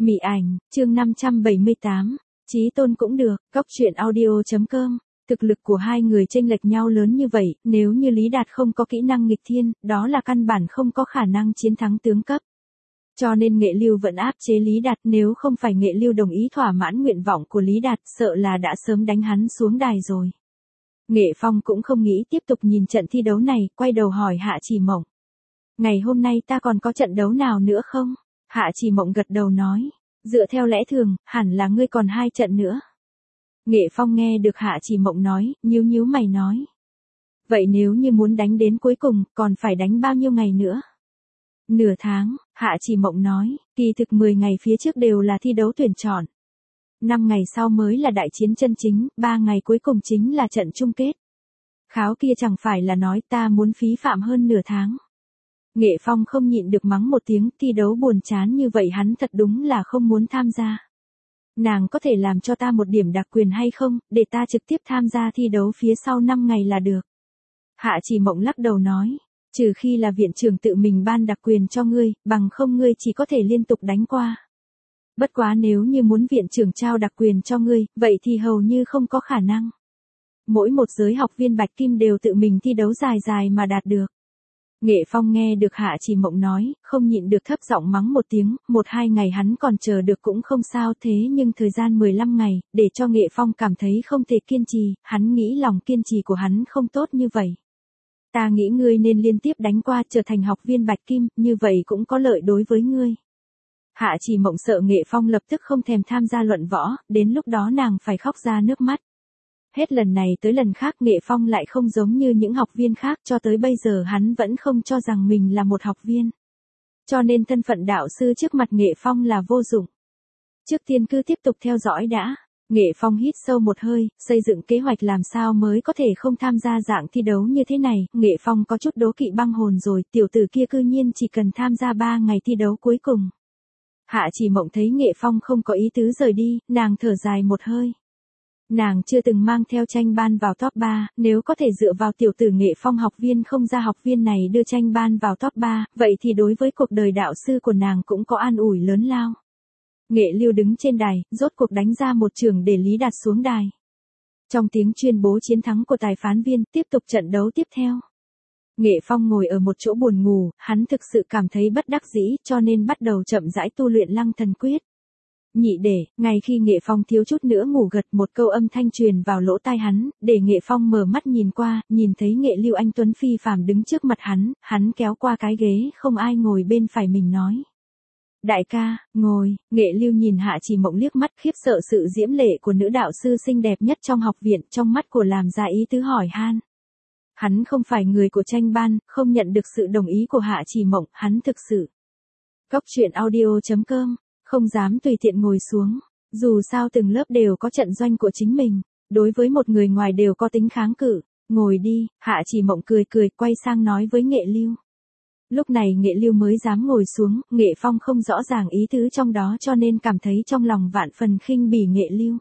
Mị ảnh, chương 578, Chí Tôn cũng được, Cóc truyện audio.com. Thực lực của hai người chênh lệch nhau lớn như vậy, nếu như Lý Đạt không có kỹ năng nghịch thiên, đó là căn bản không có khả năng chiến thắng tướng cấp. Cho nên Nghệ Lưu vẫn áp chế Lý Đạt, nếu không phải Nghệ Lưu đồng ý thỏa mãn nguyện vọng của Lý Đạt, sợ là đã sớm đánh hắn xuống đài rồi. Nghệ Phong cũng không nghĩ tiếp tục nhìn trận thi đấu này, quay đầu hỏi Hạ Chỉ Mộng. Ngày hôm nay ta còn có trận đấu nào nữa không? Hạ Chỉ Mộng gật đầu nói, dựa theo lẽ thường, hẳn là ngươi còn 2 trận nữa. Nghệ Phong nghe được Hạ Chỉ Mộng nói, nhíu mày nói. Vậy nếu như muốn đánh đến cuối cùng, còn phải đánh bao nhiêu ngày nữa? Nửa tháng, Hạ Chỉ Mộng nói, kỳ thực 10 ngày phía trước đều là thi đấu tuyển chọn. 5 ngày sau mới là đại chiến chân chính, 3 ngày cuối cùng chính là trận chung kết. Kháo kia chẳng phải là nói ta muốn phí phạm hơn nửa tháng. Nghệ Phong không nhịn được mắng một tiếng, thi đấu buồn chán như vậy hắn thật đúng là không muốn tham gia. Nàng có thể làm cho ta một điểm đặc quyền hay không, để ta trực tiếp tham gia thi đấu phía sau 5 ngày là được. Hạ Chỉ Mộng lắc đầu nói, trừ khi là viện trưởng tự mình ban đặc quyền cho ngươi, bằng không ngươi chỉ có thể liên tục đánh qua. Bất quá nếu như muốn viện trưởng trao đặc quyền cho ngươi, vậy thì hầu như không có khả năng. Mỗi một giới học viên Bạch Kim đều tự mình thi đấu dài mà đạt được. Nghệ Phong nghe được Hạ Chỉ Mộng nói, không nhịn được thấp giọng mắng một tiếng, 1-2 ngày hắn còn chờ được cũng không sao, thế nhưng thời gian 15 ngày, để cho Nghệ Phong cảm thấy không thể kiên trì, hắn nghĩ lòng kiên trì của hắn không tốt như vậy. Ta nghĩ ngươi nên liên tiếp đánh qua trở thành học viên Bạch Kim, như vậy cũng có lợi đối với ngươi. Hạ Chỉ Mộng sợ Nghệ Phong lập tức không thèm tham gia luận võ, đến lúc đó nàng phải khóc ra nước mắt. Hết lần này tới lần khác Nghệ Phong lại không giống như những học viên khác, cho tới bây giờ hắn vẫn không cho rằng mình là một học viên. Cho nên thân phận đạo sư trước mặt Nghệ Phong là vô dụng. Trước tiên cứ tiếp tục theo dõi đã. Nghệ Phong hít sâu một hơi, xây dựng kế hoạch làm sao mới có thể không tham gia dạng thi đấu như thế này. Nghệ Phong có chút đố kỵ băng hồn rồi, tiểu tử kia cư nhiên chỉ cần tham gia 3 ngày thi đấu cuối cùng. Hạ Chỉ Mộng thấy Nghệ Phong không có ý tứ rời đi, nàng thở dài một hơi. Nàng chưa từng mang theo tranh ban vào top 3, nếu có thể dựa vào tiểu tử Nghệ Phong học viên không ra học viên này đưa tranh ban vào top 3, vậy thì đối với cuộc đời đạo sư của nàng cũng có an ủi lớn lao. Nghệ Lưu đứng trên đài, rốt cuộc đánh ra một trường để Lý Đạt xuống đài. Trong tiếng tuyên bố chiến thắng của tài phán viên, tiếp tục trận đấu tiếp theo. Nghệ Phong ngồi ở một chỗ buồn ngủ, hắn thực sự cảm thấy bất đắc dĩ, cho nên bắt đầu chậm rãi tu luyện Lăng Thần Quyết. Nhị để, ngay khi Nghệ Phong thiếu chút nữa ngủ gật, một câu âm thanh truyền vào lỗ tai hắn, để Nghệ Phong mở mắt nhìn qua, nhìn thấy Nghệ Lưu anh tuấn phi phàm đứng trước mặt hắn kéo qua cái ghế không ai ngồi bên phải mình nói. Đại ca, ngồi. Nghệ Lưu nhìn Hạ Chỉ Mộng liếc mắt, khiếp sợ sự diễm lệ của nữ đạo sư xinh đẹp nhất trong học viện, trong mắt của làm ra ý tứ hỏi han. Hắn không phải người của tranh ban, không nhận được sự đồng ý của Hạ Chỉ Mộng, hắn thực sự. Cóc truyện audio.com, không dám tùy tiện ngồi xuống, dù sao từng lớp đều có trận doanh của chính mình, đối với một người ngoài đều có tính kháng cự. Ngồi đi. Hạ Chỉ Mộng cười quay sang nói với Nghệ Lưu. Lúc này Nghệ Lưu mới dám ngồi xuống, Nghệ Phong không rõ ràng ý tứ trong đó cho nên cảm thấy trong lòng vạn phần khinh bỉ Nghệ Lưu.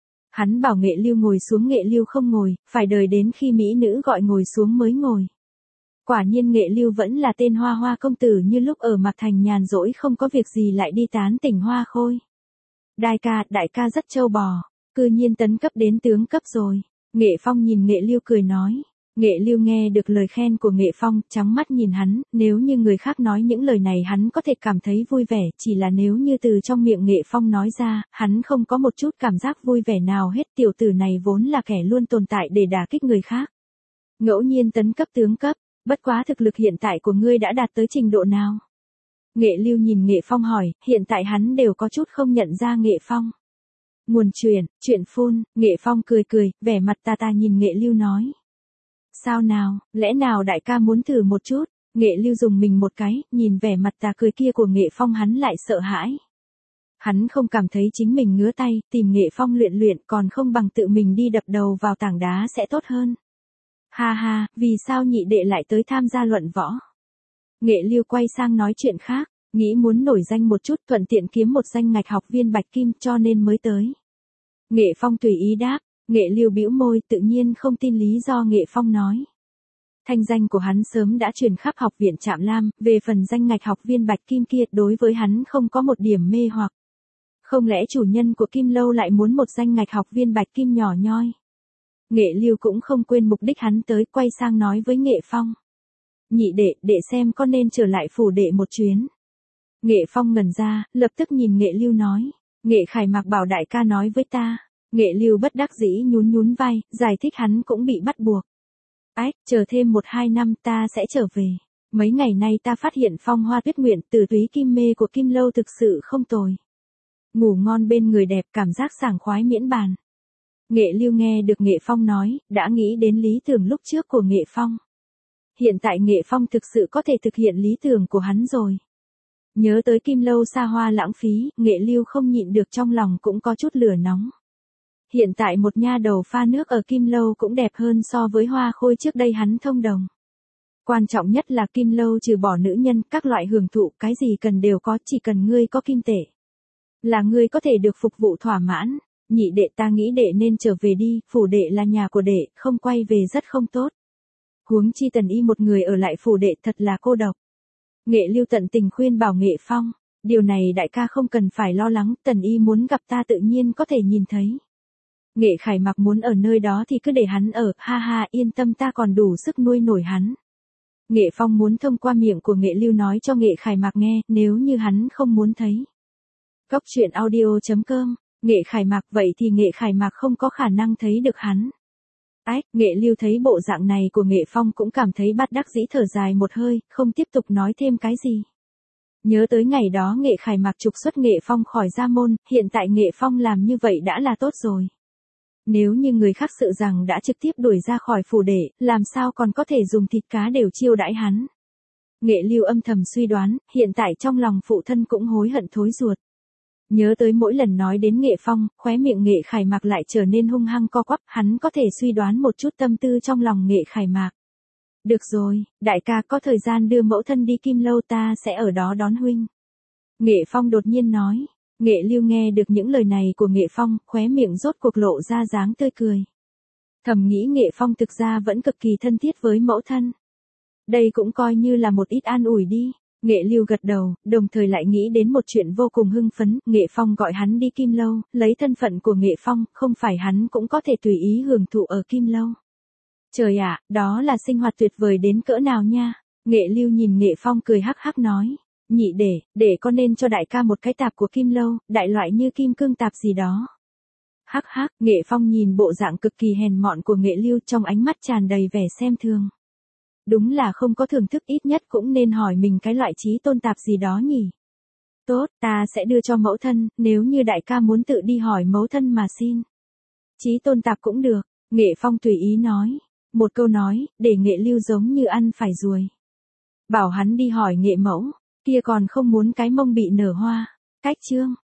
Hắn bảo Nghệ Lưu ngồi xuống, Nghệ Lưu không ngồi, phải đợi đến khi mỹ nữ gọi ngồi xuống mới ngồi. Quả nhiên Nghệ Lưu vẫn là tên hoa công tử như lúc ở Mạc Thành nhàn rỗi không có việc gì lại đi tán tỉnh Hoa Khôi. Đại ca rất trâu bò, cư nhiên tấn cấp đến tướng cấp rồi. Nghệ Phong nhìn Nghệ Lưu cười nói. Nghệ Lưu nghe được lời khen của Nghệ Phong, trắng mắt nhìn hắn, nếu như người khác nói những lời này hắn có thể cảm thấy vui vẻ, chỉ là nếu như từ trong miệng Nghệ Phong nói ra, hắn không có một chút cảm giác vui vẻ nào hết. Tiểu tử này vốn là kẻ luôn tồn tại để đả kích người khác. Ngẫu nhiên tấn cấp tướng cấp, bất quá thực lực hiện tại của ngươi đã đạt tới trình độ nào? Nghệ Lưu nhìn Nghệ Phong hỏi, hiện tại hắn đều có chút không nhận ra Nghệ Phong. Nguồn chuyện phun. Nghệ Phong cười, vẻ mặt ta nhìn Nghệ Lưu nói. Sao nào, lẽ nào đại ca muốn thử một chút? Nghệ Lưu dùng mình một cái, nhìn vẻ mặt ta cười kia của Nghệ Phong hắn lại sợ hãi. Hắn không cảm thấy chính mình ngứa tay, tìm Nghệ Phong luyện còn không bằng tự mình đi đập đầu vào tảng đá sẽ tốt hơn. Ha, vì sao nhị đệ lại tới tham gia luận võ? Nghệ Lưu quay sang nói chuyện khác, nghĩ muốn nổi danh một chút, thuận tiện kiếm một danh ngạch học viên Bạch Kim cho nên mới tới. Nghệ Phong tùy ý đáp. Nghệ Lưu bĩu môi, tự nhiên không tin lý do Nghệ Phong nói. Thanh danh của hắn sớm đã truyền khắp học viện Trạm Lam, về phần danh ngạch học viên Bạch Kim kia đối với hắn không có một điểm mê hoặc. Không lẽ chủ nhân của Kim Lâu lại muốn một danh ngạch học viên bạch kim nhỏ nhoi? Nghệ Lưu cũng không quên mục đích hắn tới, quay sang nói với Nghệ Phong. Nhị đệ xem có nên trở lại phủ đệ một chuyến. Nghệ Phong ngẩn ra, lập tức nhìn Nghệ Lưu nói. Nghệ Khải Mạc bảo đại ca nói với ta. Nghệ Lưu bất đắc dĩ nhún vai, giải thích hắn cũng bị bắt buộc. Ách, chờ thêm 1-2 năm ta sẽ trở về. Mấy ngày nay ta phát hiện phong hoa tuyết nguyện từ túy kim mê của Kim Lâu thực sự không tồi. Ngủ ngon bên người đẹp, cảm giác sảng khoái miễn bàn. Nghệ Lưu nghe được Nghệ Phong nói, đã nghĩ đến lý tưởng lúc trước của Nghệ Phong. Hiện tại Nghệ Phong thực sự có thể thực hiện lý tưởng của hắn rồi. Nhớ tới Kim Lâu xa hoa lãng phí, Nghệ Lưu không nhịn được trong lòng cũng có chút lửa nóng. Hiện tại một nha đầu pha nước ở Kim Lâu cũng đẹp hơn so với hoa khôi trước đây hắn thông đồng. Quan trọng nhất là Kim Lâu trừ bỏ nữ nhân, các loại hưởng thụ, cái gì cần đều có, chỉ cần ngươi có kim tệ. Là ngươi có thể được phục vụ thỏa mãn. Nhị đệ, ta nghĩ đệ nên trở về đi, phủ đệ là nhà của đệ, không quay về rất không tốt. Huống chi Tần Y một người ở lại phủ đệ thật là cô độc. Nghệ Lưu tận tình khuyên bảo Nghệ Phong, điều này đại ca không cần phải lo lắng, Tần Y muốn gặp ta tự nhiên có thể nhìn thấy. Nghệ Khải Mạc muốn ở nơi đó thì cứ để hắn ở, ha ha, yên tâm, ta còn đủ sức nuôi nổi hắn. Nghệ Phong muốn thông qua miệng của Nghệ Lưu nói cho Nghệ Khải Mạc nghe, nếu như hắn không muốn thấy. Cốc truyện audio.com, Nghệ Khải Mạc, vậy thì Nghệ Khải Mạc không có khả năng thấy được hắn. Ách, Nghệ Lưu thấy bộ dạng này của Nghệ Phong cũng cảm thấy bất đắc dĩ, thở dài một hơi, không tiếp tục nói thêm cái gì. Nhớ tới ngày đó Nghệ Khải Mạc trục xuất Nghệ Phong khỏi gia môn, hiện tại Nghệ Phong làm như vậy đã là tốt rồi. Nếu như người khác sợ rằng đã trực tiếp đuổi ra khỏi phủ đệ, làm sao còn có thể dùng thịt cá đều chiêu đãi hắn. Nghệ Lưu âm thầm suy đoán, hiện tại trong lòng phụ thân cũng hối hận thối ruột. Nhớ tới mỗi lần nói đến Nghệ Phong, khóe miệng Nghệ Khải Mạc lại trở nên hung hăng co quắp, hắn có thể suy đoán một chút tâm tư trong lòng Nghệ Khải Mạc. Được rồi, đại ca có thời gian đưa mẫu thân đi Kim Lâu, ta sẽ ở đó đón huynh. Nghệ Phong đột nhiên nói. Nghệ Lưu nghe được những lời này của Nghệ Phong, khóe miệng rốt cuộc lộ ra dáng tươi cười. Thầm nghĩ Nghệ Phong thực ra vẫn cực kỳ thân thiết với mẫu thân. Đây cũng coi như là một ít an ủi đi. Nghệ Lưu gật đầu, đồng thời lại nghĩ đến một chuyện vô cùng hưng phấn, Nghệ Phong gọi hắn đi Kim Lâu, lấy thân phận của Nghệ Phong, không phải hắn cũng có thể tùy ý hưởng thụ ở Kim Lâu. Trời ạ, đó là sinh hoạt tuyệt vời đến cỡ nào nha. Nghệ Lưu nhìn Nghệ Phong cười hắc hắc nói. Nhị để con nên cho đại ca một cái tạp của Kim Lâu, đại loại như kim cương tạp gì đó. Hắc hắc, Nghệ Phong nhìn bộ dạng cực kỳ hèn mọn của Nghệ Lưu, trong ánh mắt tràn đầy vẻ xem thường. Đúng là không có thưởng thức, ít nhất cũng nên hỏi mình cái loại chí tôn tạp gì đó nhỉ. Tốt, ta sẽ đưa cho mẫu thân, nếu như đại ca muốn tự đi hỏi mẫu thân mà xin. Chí tôn tạp cũng được, Nghệ Phong tùy ý nói. Một câu nói, để Nghệ Lưu giống như ăn phải ruồi. Bảo hắn đi hỏi Nghệ mẫu, kia còn không muốn cái mông bị nở hoa. Cách chương.